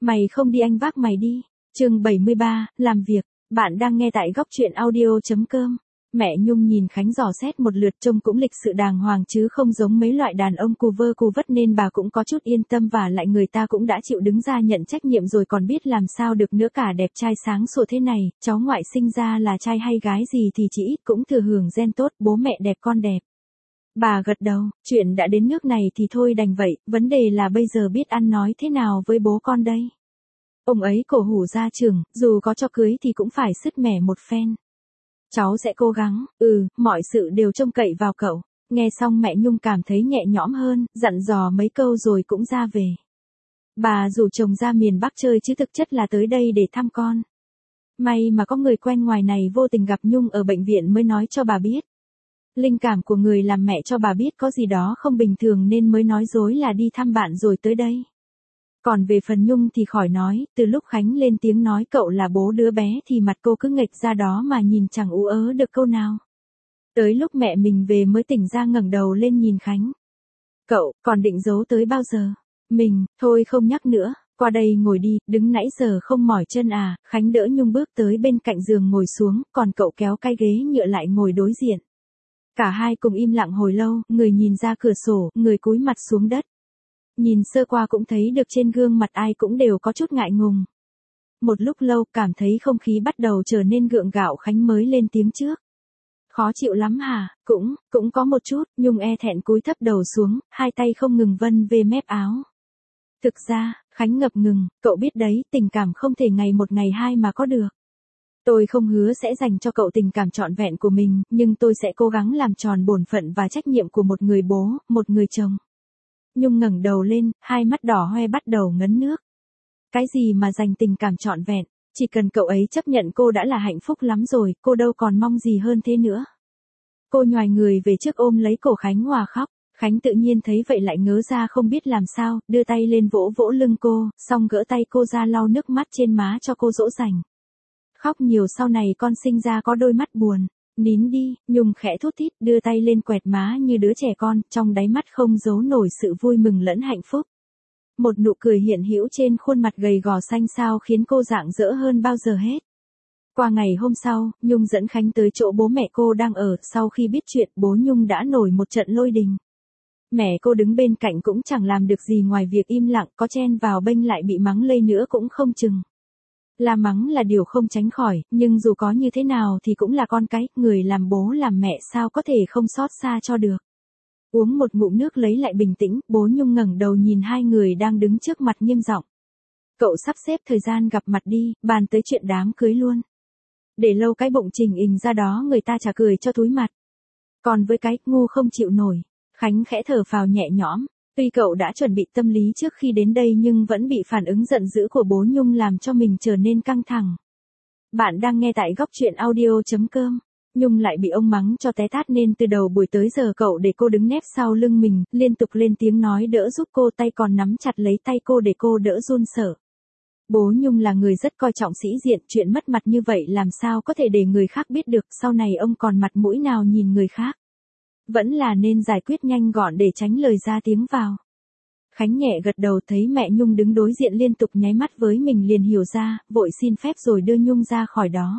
Mày không đi anh vác mày đi. Chương 73, làm việc. Bạn đang nghe tại góc truyện audio.com. Mẹ Nhung nhìn Khánh dò xét một lượt trông cũng lịch sự đàng hoàng chứ không giống mấy loại đàn ông cù vơ cù vất nên bà cũng có chút yên tâm và lại người ta cũng đã chịu đứng ra nhận trách nhiệm rồi còn biết làm sao được nữa cả đẹp trai sáng sủa thế này, cháu ngoại sinh ra là trai hay gái gì thì chỉ ít cũng thừa hưởng gen tốt, bố mẹ đẹp con đẹp. Bà gật đầu, chuyện đã đến nước này thì thôi đành vậy, vấn đề là bây giờ biết ăn nói thế nào với bố con đây. Ông ấy cổ hủ ra trường, dù có cho cưới thì cũng phải sứt mẻ một phen. Cháu sẽ cố gắng, mọi sự đều trông cậy vào cậu. Nghe xong mẹ Nhung cảm thấy nhẹ nhõm hơn, dặn dò mấy câu rồi cũng ra về. Bà rủ chồng ra miền Bắc chơi chứ thực chất là tới đây để thăm con. May mà có người quen ngoài này vô tình gặp Nhung ở bệnh viện mới nói cho bà biết. Linh cảm của người làm mẹ cho bà biết có gì đó không bình thường nên mới nói dối là đi thăm bạn rồi tới đây. Còn về phần Nhung thì khỏi nói, từ lúc Khánh lên tiếng nói cậu là bố đứa bé thì mặt cô cứ nghệch ra đó mà nhìn chẳng ú ớ được câu nào. Tới lúc mẹ mình về mới tỉnh ra ngẩng đầu lên nhìn Khánh. Cậu, còn định giấu tới bao giờ? Mình, thôi không nhắc nữa, qua đây ngồi đi, đứng nãy giờ không mỏi chân à, Khánh đỡ Nhung bước tới bên cạnh giường ngồi xuống, còn cậu kéo cái ghế nhựa lại ngồi đối diện. Cả hai cùng im lặng hồi lâu, người nhìn ra cửa sổ, người cúi mặt xuống đất. Nhìn sơ qua cũng thấy được trên gương mặt ai cũng đều có chút ngại ngùng. Một lúc lâu cảm thấy không khí bắt đầu trở nên gượng gạo Khánh mới lên tiếng trước. Khó chịu lắm hả? Cũng có một chút, Nhung e thẹn cúi thấp đầu xuống, hai tay không ngừng vân về mép áo. Thực ra, Khánh ngập ngừng, cậu biết đấy, tình cảm không thể ngày một ngày hai mà có được. Tôi không hứa sẽ dành cho cậu tình cảm trọn vẹn của mình, nhưng tôi sẽ cố gắng làm tròn bổn phận và trách nhiệm của một người bố, một người chồng. Nhung ngẩng đầu lên, hai mắt đỏ hoe bắt đầu ngấn nước. Cái gì mà dành tình cảm trọn vẹn, chỉ cần cậu ấy chấp nhận cô đã là hạnh phúc lắm rồi, cô đâu còn mong gì hơn thế nữa. Cô nhoài người về trước ôm lấy cổ Khánh hòa khóc, Khánh tự nhiên thấy vậy lại ngớ ra không biết làm sao, đưa tay lên vỗ vỗ lưng cô, xong gỡ tay cô ra lau nước mắt trên má cho cô dỗ dành. Khóc nhiều sau này con sinh ra có đôi mắt buồn. Nín đi, Nhung khẽ thút thít đưa tay lên quẹt má như đứa trẻ con, trong đáy mắt không giấu nổi sự vui mừng lẫn hạnh phúc. Một nụ cười hiện hữu trên khuôn mặt gầy gò xanh xao khiến cô rạng rỡ hơn bao giờ hết. Qua ngày hôm sau, Nhung dẫn Khánh tới chỗ bố mẹ cô đang ở, sau khi biết chuyện bố Nhung đã nổi một trận lôi đình. Mẹ cô đứng bên cạnh cũng chẳng làm được gì ngoài việc im lặng, có chen vào bênh lại bị mắng lây nữa cũng không chừng. La mắng là điều không tránh khỏi, nhưng dù có như thế nào thì cũng là con cái, người làm bố làm mẹ sao có thể không xót xa cho được. Uống một ngụm nước lấy lại bình tĩnh, bố Nhung ngẩng đầu nhìn hai người đang đứng trước mặt nghiêm giọng. Cậu sắp xếp thời gian gặp mặt đi, bàn tới chuyện đám cưới luôn. Để lâu cái bụng trình ình ra đó người ta chả cười cho túi mặt. Còn với cái ngu không chịu nổi, Khánh khẽ thở phào nhẹ nhõm. Tuy cậu đã chuẩn bị tâm lý trước khi đến đây nhưng vẫn bị phản ứng giận dữ của bố Nhung làm cho mình trở nên căng thẳng. Bạn đang nghe tại góc truyện audio.com. Nhung lại bị ông mắng cho té tát nên từ đầu buổi tới giờ cậu để cô đứng nép sau lưng mình, liên tục lên tiếng nói đỡ giúp cô, tay còn nắm chặt lấy tay cô để cô đỡ run sợ. Bố Nhung là người rất coi trọng sĩ diện, chuyện mất mặt như vậy làm sao có thể để người khác biết được, sau này ông còn mặt mũi nào nhìn người khác. Vẫn là nên giải quyết nhanh gọn để tránh lời ra tiếng vào. Khánh nhẹ gật đầu thấy mẹ Nhung đứng đối diện liên tục nháy mắt với mình liền hiểu ra, vội xin phép rồi đưa Nhung ra khỏi đó.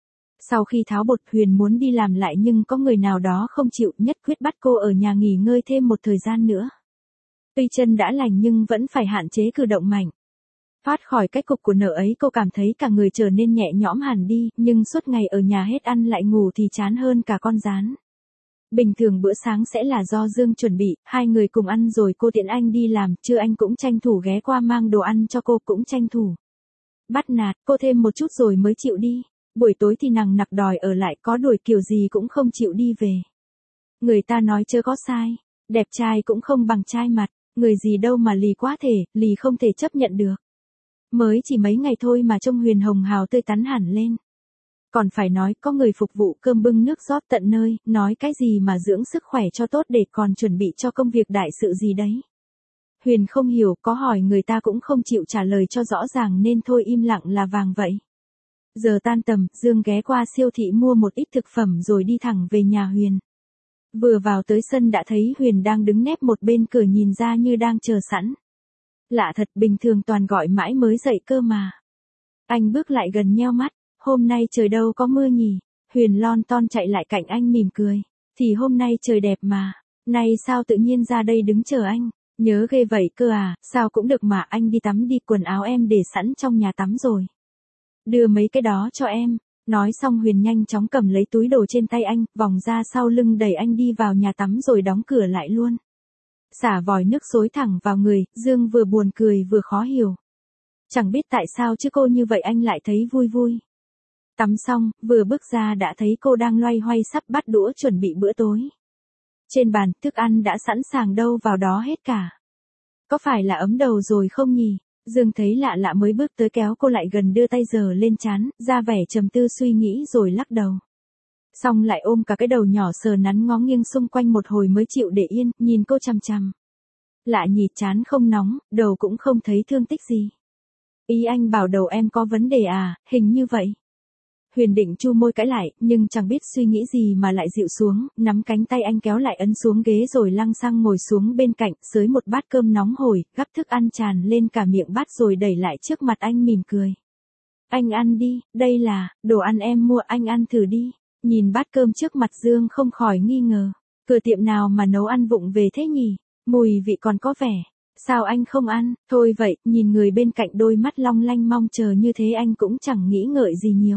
Sau khi tháo bột Huyền muốn đi làm lại nhưng có người nào đó không chịu, nhất quyết bắt cô ở nhà nghỉ ngơi thêm một thời gian nữa. Tuy chân đã lành nhưng vẫn phải hạn chế cử động mạnh. Thoát khỏi cái cục của nợ ấy cô cảm thấy cả người trở nên nhẹ nhõm hẳn đi, nhưng suốt ngày ở nhà hết ăn lại ngủ thì chán hơn cả con gián. Bình thường bữa sáng sẽ là do Dương chuẩn bị, hai người cùng ăn rồi cô tiện anh đi làm, trưa anh cũng tranh thủ ghé qua mang đồ ăn cho cô, cũng tranh thủ. Bắt nạt, cô thêm một chút rồi mới chịu đi. Buổi tối thì nằng nặc đòi ở lại, có đuổi kiểu gì cũng không chịu đi về. Người ta nói chớ có sai, đẹp trai cũng không bằng trai mặt, người gì đâu mà lì quá thể, lì không thể chấp nhận được. Mới chỉ mấy ngày thôi mà trông Huyền hồng hào tươi tắn hẳn lên. Còn phải nói có người phục vụ cơm bưng nước rót tận nơi, nói cái gì mà dưỡng sức khỏe cho tốt để còn chuẩn bị cho công việc đại sự gì đấy. Huyền không hiểu, có hỏi người ta cũng không chịu trả lời cho rõ ràng nên thôi im lặng là vàng vậy. Giờ tan tầm, Dương ghé qua siêu thị mua một ít thực phẩm rồi đi thẳng về nhà Huyền. Vừa vào tới sân đã thấy Huyền đang đứng nép một bên cửa nhìn ra như đang chờ sẵn. Lạ thật, bình thường toàn gọi mãi mới dậy cơ mà. Anh bước lại gần nheo mắt, hôm nay trời đâu có mưa nhỉ? Huyền lon ton chạy lại cạnh anh mỉm cười. Thì hôm nay trời đẹp mà, nay sao tự nhiên ra đây đứng chờ anh? Nhớ ghê vậy cơ à, sao cũng được mà, anh đi tắm đi, quần áo em để sẵn trong nhà tắm rồi. Đưa mấy cái đó cho em. Nói xong Huyền nhanh chóng cầm lấy túi đồ trên tay anh, vòng ra sau lưng đẩy anh đi vào nhà tắm rồi đóng cửa lại luôn. Xả vòi nước xối thẳng vào người, Dương vừa buồn cười vừa khó hiểu. Chẳng biết tại sao chứ cô như vậy anh lại thấy vui vui. Tắm xong, vừa bước ra đã thấy cô đang loay hoay sắp bắt đũa chuẩn bị bữa tối. Trên bàn, thức ăn đã sẵn sàng đâu vào đó hết cả. Có phải là ấm đầu rồi không nhỉ? Dương thấy lạ lạ mới bước tới kéo cô lại gần, đưa tay giở lên trán, ra vẻ trầm tư suy nghĩ rồi lắc đầu. Xong lại ôm cả cái đầu nhỏ sờ nắn ngó nghiêng xung quanh một hồi mới chịu để yên, nhìn cô chằm chằm. Lạ nhỉ, trán không nóng, đầu cũng không thấy thương tích gì. Ý anh bảo đầu em có vấn đề à, hình như vậy. Huyền định chu môi cãi lại, nhưng chẳng biết suy nghĩ gì mà lại dịu xuống, nắm cánh tay anh kéo lại ấn xuống ghế rồi lăng xăng ngồi xuống bên cạnh, xới một bát cơm nóng hổi, gắp thức ăn tràn lên cả miệng bát rồi đẩy lại trước mặt anh mỉm cười. Anh ăn đi, đây là đồ ăn em mua, anh ăn thử đi. Nhìn bát cơm trước mặt Dương không khỏi nghi ngờ. Cửa tiệm nào mà nấu ăn vụng về thế nhỉ? Mùi vị còn có vẻ. Sao anh không ăn? Thôi vậy, nhìn người bên cạnh đôi mắt long lanh mong chờ như thế anh cũng chẳng nghĩ ngợi gì nhiều.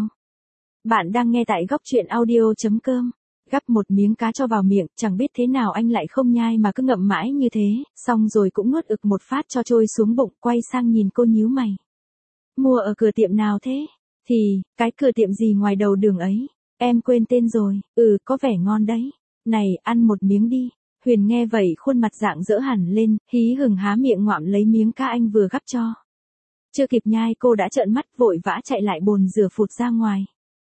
Bạn đang nghe tại góc truyện audio.com. Gắp một miếng cá cho vào miệng, chẳng biết thế nào anh lại không nhai mà cứ ngậm mãi như thế, xong rồi cũng nuốt ực một phát cho trôi xuống bụng, quay sang nhìn cô nhíu mày. Mua ở cửa tiệm nào thế? Thì, cái cửa tiệm gì ngoài đầu đường ấy? Em quên tên rồi, có vẻ ngon đấy. Này, ăn một miếng đi. Huyền nghe vậy khuôn mặt rạng rỡ hẳn lên, hí hửng há miệng ngoạm lấy miếng cá anh vừa gắp cho. Chưa kịp nhai cô đã trợn mắt vội vã chạy lại bồn rửa phụt ra ngoài.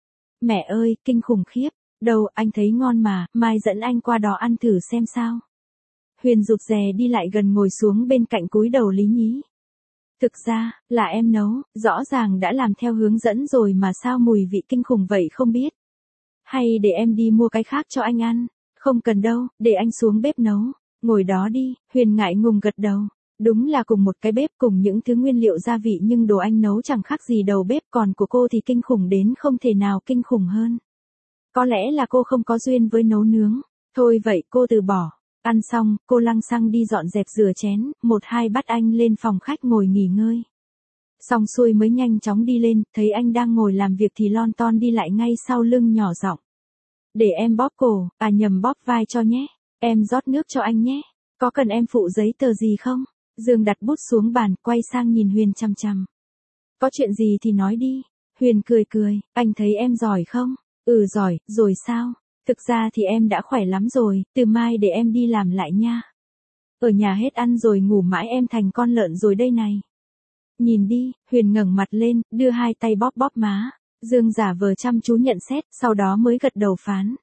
Mẹ ơi, kinh khủng khiếp. Đâu, anh thấy ngon mà, mai dẫn anh qua đó ăn thử xem sao. Huyền rụt rè đi lại gần ngồi xuống bên cạnh cúi đầu lý nhí. Thực ra, là em nấu, rõ ràng đã làm theo hướng dẫn rồi mà sao mùi vị kinh khủng vậy không biết. Hay để em đi mua cái khác cho anh ăn. Không cần đâu, để anh xuống bếp nấu. Ngồi đó đi, Huyền ngại ngùng gật đầu. Đúng là cùng một cái bếp cùng những thứ nguyên liệu gia vị nhưng đồ anh nấu chẳng khác gì đầu bếp, còn của cô thì kinh khủng đến không thể nào kinh khủng hơn. Có lẽ là cô không có duyên với nấu nướng. Thôi vậy cô từ bỏ. Ăn xong, cô lăng xăng đi dọn dẹp rửa chén, một hai bắt anh lên phòng khách ngồi nghỉ ngơi. Xong xuôi mới nhanh chóng đi lên, thấy anh đang ngồi làm việc thì lon ton đi lại ngay sau lưng nhỏ giọng. Để em bóp cổ, nhầm bóp vai cho nhé. Em rót nước cho anh nhé. Có cần em phụ giấy tờ gì không? Dương đặt bút xuống bàn, quay sang nhìn Huyền chằm chằm. Có chuyện gì thì nói đi. Huyền cười cười, anh thấy em giỏi không? Giỏi, rồi sao? Thực ra thì em đã khỏe lắm rồi, từ mai để em đi làm lại nha. Ở nhà hết ăn rồi ngủ mãi em thành con lợn rồi đây này. Nhìn đi, Huyền ngẩng mặt lên, đưa hai tay bóp bóp má. Dương giả vờ chăm chú nhận xét, sau đó mới gật đầu phán.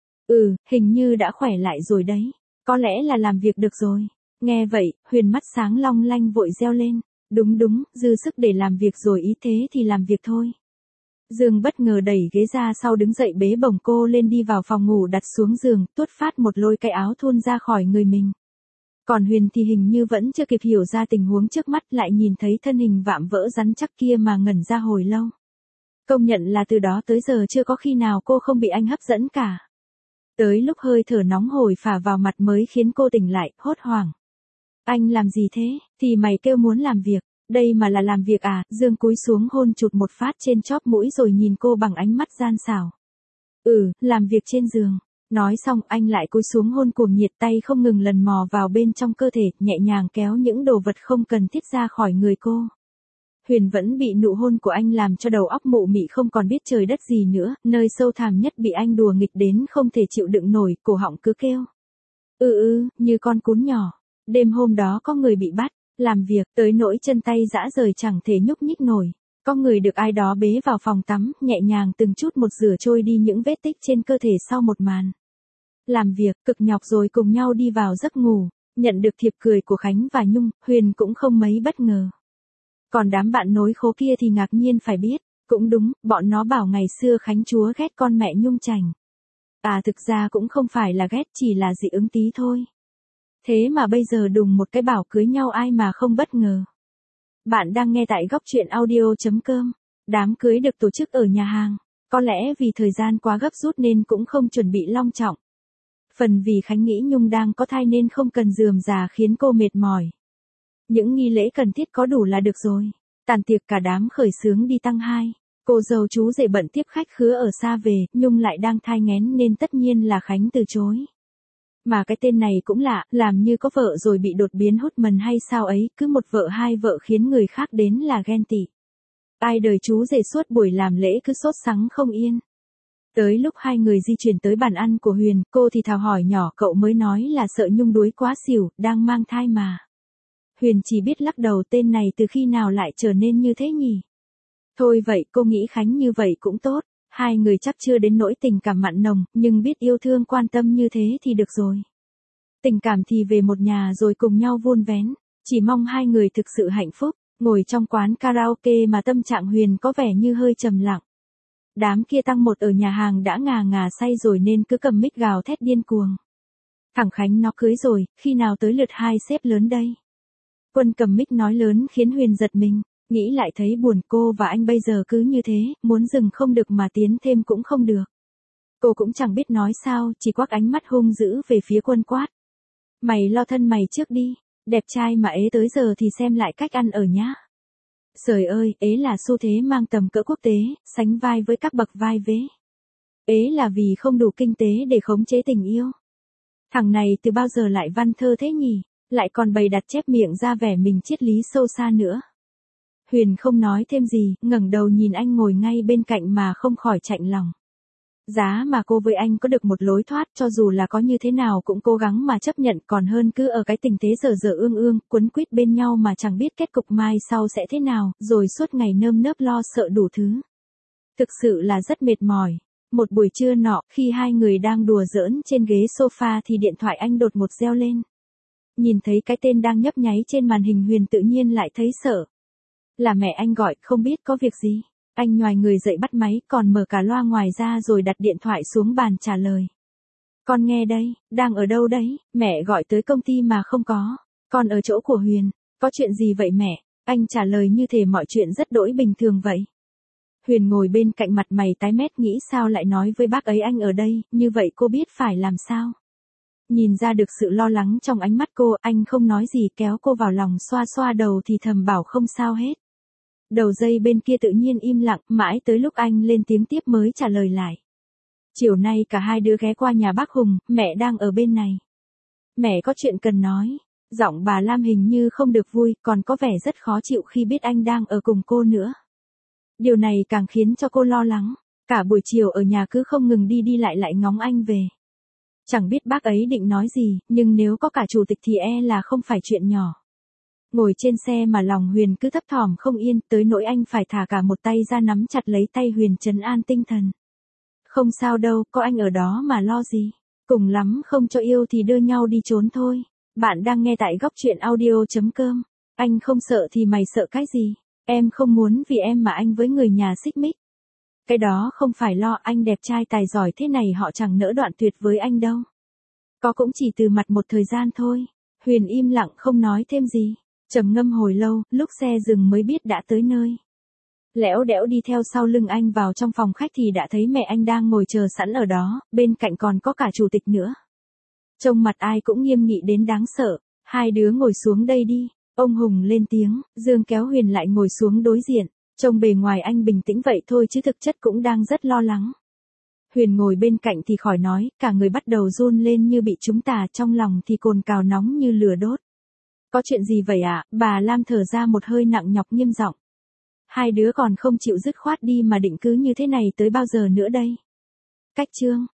Hình như đã khỏe lại rồi đấy. Có lẽ là làm việc được rồi. Nghe vậy, Huyền mắt sáng long lanh vội reo lên. Đúng, dư sức để làm việc rồi, ý thế thì làm việc thôi. Dương bất ngờ đẩy ghế ra sau đứng dậy bế bổng cô lên đi vào phòng ngủ đặt xuống giường, tuốt phát một lôi cái áo thun ra khỏi người mình. Còn Huyền thì hình như vẫn chưa kịp hiểu ra tình huống trước mắt, lại nhìn thấy thân hình vạm vỡ rắn chắc kia mà ngẩn ra hồi lâu. Công nhận là từ đó tới giờ chưa có khi nào cô không bị anh hấp dẫn cả. Tới lúc hơi thở nóng hổi phả vào mặt mới khiến cô tỉnh lại, hốt hoảng. Anh làm gì thế? Thì mày kêu muốn làm việc. Đây mà là làm việc à? Dương cúi xuống hôn chụt một phát trên chóp mũi rồi nhìn cô bằng ánh mắt gian xảo. Làm việc trên giường. Nói xong anh lại cúi xuống hôn cuồng nhiệt, tay không ngừng lần mò vào bên trong cơ thể, nhẹ nhàng kéo những đồ vật không cần thiết ra khỏi người cô. Huyền vẫn bị nụ hôn của anh làm cho đầu óc mụ mị không còn biết trời đất gì nữa, nơi sâu thẳm nhất bị anh đùa nghịch đến không thể chịu đựng nổi, cổ họng cứ kêu. Như con cún nhỏ. Đêm hôm đó có người bị bắt, làm việc, tới nỗi chân tay rã rời chẳng thể nhúc nhích nổi. Có người được ai đó bế vào phòng tắm, nhẹ nhàng từng chút một rửa trôi đi những vết tích trên cơ thể sau một màn. Làm việc, cực nhọc rồi cùng nhau đi vào giấc ngủ, nhận được thiệp cười của Khánh và Nhung, Huyền cũng không mấy bất ngờ. Còn đám bạn nối khố kia thì ngạc nhiên phải biết, cũng đúng, bọn nó bảo ngày xưa Khánh chúa ghét con mẹ Nhung chảnh. Thực ra cũng không phải là ghét, chỉ là dị ứng tí thôi. Thế mà bây giờ đùng một cái bảo cưới nhau ai mà không bất ngờ. Bạn đang nghe tại góc chuyện audio.com. Đám cưới được tổ chức ở nhà hàng. Có lẽ vì thời gian quá gấp rút nên cũng không chuẩn bị long trọng. Phần vì Khánh nghĩ Nhung đang có thai nên không cần rườm rà khiến cô mệt mỏi. Những nghi lễ cần thiết có đủ là được rồi. Tàn tiệc cả đám khởi xướng đi tăng 2. Cô dâu chú rể bận tiếp khách khứa ở xa về, Nhung lại đang thai nghén nên tất nhiên là Khánh từ chối. Mà cái tên này cũng lạ, làm như có vợ rồi bị đột biến hút mần hay sao ấy, cứ một vợ hai vợ khiến người khác đến là ghen tị. Ai đời chú rể suốt buổi làm lễ cứ sốt sắng không yên. Tới lúc hai người di chuyển tới bàn ăn của Huyền, cô thì thào hỏi nhỏ cậu mới nói là sợ Nhung đuối quá xỉu, đang mang thai mà. Huyền chỉ biết lắc đầu, tên này từ khi nào lại trở nên như thế nhỉ? Thôi vậy cô nghĩ Khánh như vậy cũng tốt, hai người chắc chưa đến nỗi tình cảm mặn nồng, nhưng biết yêu thương quan tâm như thế thì được rồi. Tình cảm thì về một nhà rồi cùng nhau vun vén, chỉ mong hai người thực sự hạnh phúc. Ngồi trong quán karaoke mà tâm trạng Huyền có vẻ như hơi trầm lặng. Đám kia tăng một ở nhà hàng đã ngà ngà say rồi nên cứ cầm mic gào thét điên cuồng. Thằng Khánh nó cưới rồi, khi nào tới lượt hai sếp lớn đây? Quân cầm mic nói lớn khiến Huyền giật mình, nghĩ lại thấy buồn, cô và anh bây giờ cứ như thế, muốn dừng không được mà tiến thêm cũng không được. Cô cũng chẳng biết nói sao, chỉ quắc ánh mắt hung dữ về phía Quân quát. Mày lo thân mày trước đi, đẹp trai mà ế tới giờ thì xem lại cách ăn ở nhá. Trời ơi, ế là xu thế mang tầm cỡ quốc tế, sánh vai với các bậc vai vế. Ế là vì không đủ kinh tế để khống chế tình yêu. Thằng này từ bao giờ lại văn thơ thế nhỉ, lại còn bày đặt chép miệng ra vẻ mình triết lý sâu xa nữa. Huyền không nói thêm gì, ngẩng đầu nhìn anh ngồi ngay bên cạnh mà không khỏi chạnh lòng. Giá mà cô với anh có được một lối thoát, cho dù là có như thế nào cũng cố gắng mà chấp nhận, còn hơn cứ ở cái tình thế dở dở ương ương, quấn quýt bên nhau mà chẳng biết kết cục mai sau sẽ thế nào, rồi suốt ngày nơm nớp lo sợ đủ thứ. Thực sự là rất mệt mỏi. Một buổi trưa nọ, khi hai người đang đùa giỡn trên ghế sofa thì điện thoại anh đột ngột reo lên. Nhìn thấy cái tên đang nhấp nháy trên màn hình, Huyền tự nhiên lại thấy sợ. Là mẹ anh gọi, không biết có việc gì. Anh nhoài người dậy bắt máy, còn mở cả loa ngoài ra rồi đặt điện thoại xuống bàn trả lời. Con nghe đây, đang ở đâu đấy? Mẹ gọi tới công ty mà không có. Con ở chỗ của Huyền. Có chuyện gì vậy mẹ? Anh trả lời như thể mọi chuyện rất đỗi bình thường vậy. Huyền ngồi bên cạnh mặt mày tái mét, nghĩ sao lại nói với bác ấy anh ở đây, như vậy cô biết phải làm sao. Nhìn ra được sự lo lắng trong ánh mắt cô, anh không nói gì, kéo cô vào lòng xoa xoa đầu thì thầm bảo không sao hết. Đầu dây bên kia tự nhiên im lặng, mãi tới lúc anh lên tiếng tiếp mới trả lời lại. Chiều nay cả hai đứa ghé qua nhà bác Hùng, mẹ đang ở bên này. Mẹ có chuyện cần nói. Giọng bà Lam hình như không được vui, còn có vẻ rất khó chịu khi biết anh đang ở cùng cô nữa. Điều này càng khiến cho cô lo lắng. Cả buổi chiều ở nhà cứ không ngừng đi đi lại ngóng anh về. Chẳng biết bác ấy định nói gì, nhưng nếu có cả chủ tịch thì là không phải chuyện nhỏ. Ngồi trên xe mà lòng Huyền cứ thấp thỏm không yên, tới nỗi anh phải thả cả một tay ra nắm chặt lấy tay Huyền trấn an tinh thần. Không sao đâu, có anh ở đó mà lo gì. Cùng lắm không cho yêu thì đưa nhau đi trốn thôi. Bạn đang nghe tại góc chuyện audio.com. Anh không sợ thì mày sợ cái gì? Em không muốn vì em mà anh với người nhà xích mích. Cái đó không phải lo, anh đẹp trai tài giỏi thế này họ chẳng nỡ đoạn tuyệt với anh đâu. Có cũng chỉ từ mặt một thời gian thôi. Huyền im lặng không nói thêm gì. Trầm ngâm hồi lâu, lúc xe dừng mới biết đã tới nơi. Lẽo đẽo đi theo sau lưng anh vào trong phòng khách thì đã thấy mẹ anh đang ngồi chờ sẵn ở đó, bên cạnh còn có cả chủ tịch nữa. Trông mặt ai cũng nghiêm nghị đến đáng sợ. Hai đứa ngồi xuống đây đi. Ông Hùng lên tiếng, Dương kéo Huyền lại ngồi xuống đối diện. Trông bề ngoài anh bình tĩnh vậy thôi chứ thực chất cũng đang rất lo lắng. Huyền ngồi bên cạnh thì khỏi nói, cả người bắt đầu run lên như bị trúng tà, trong lòng thì cồn cào nóng như lửa đốt. Có chuyện gì vậy ạ? Bà Lam thở ra một hơi nặng nhọc nghiêm giọng. Hai đứa còn không chịu dứt khoát đi mà định cứ như thế này tới bao giờ nữa đây? Cách Trương,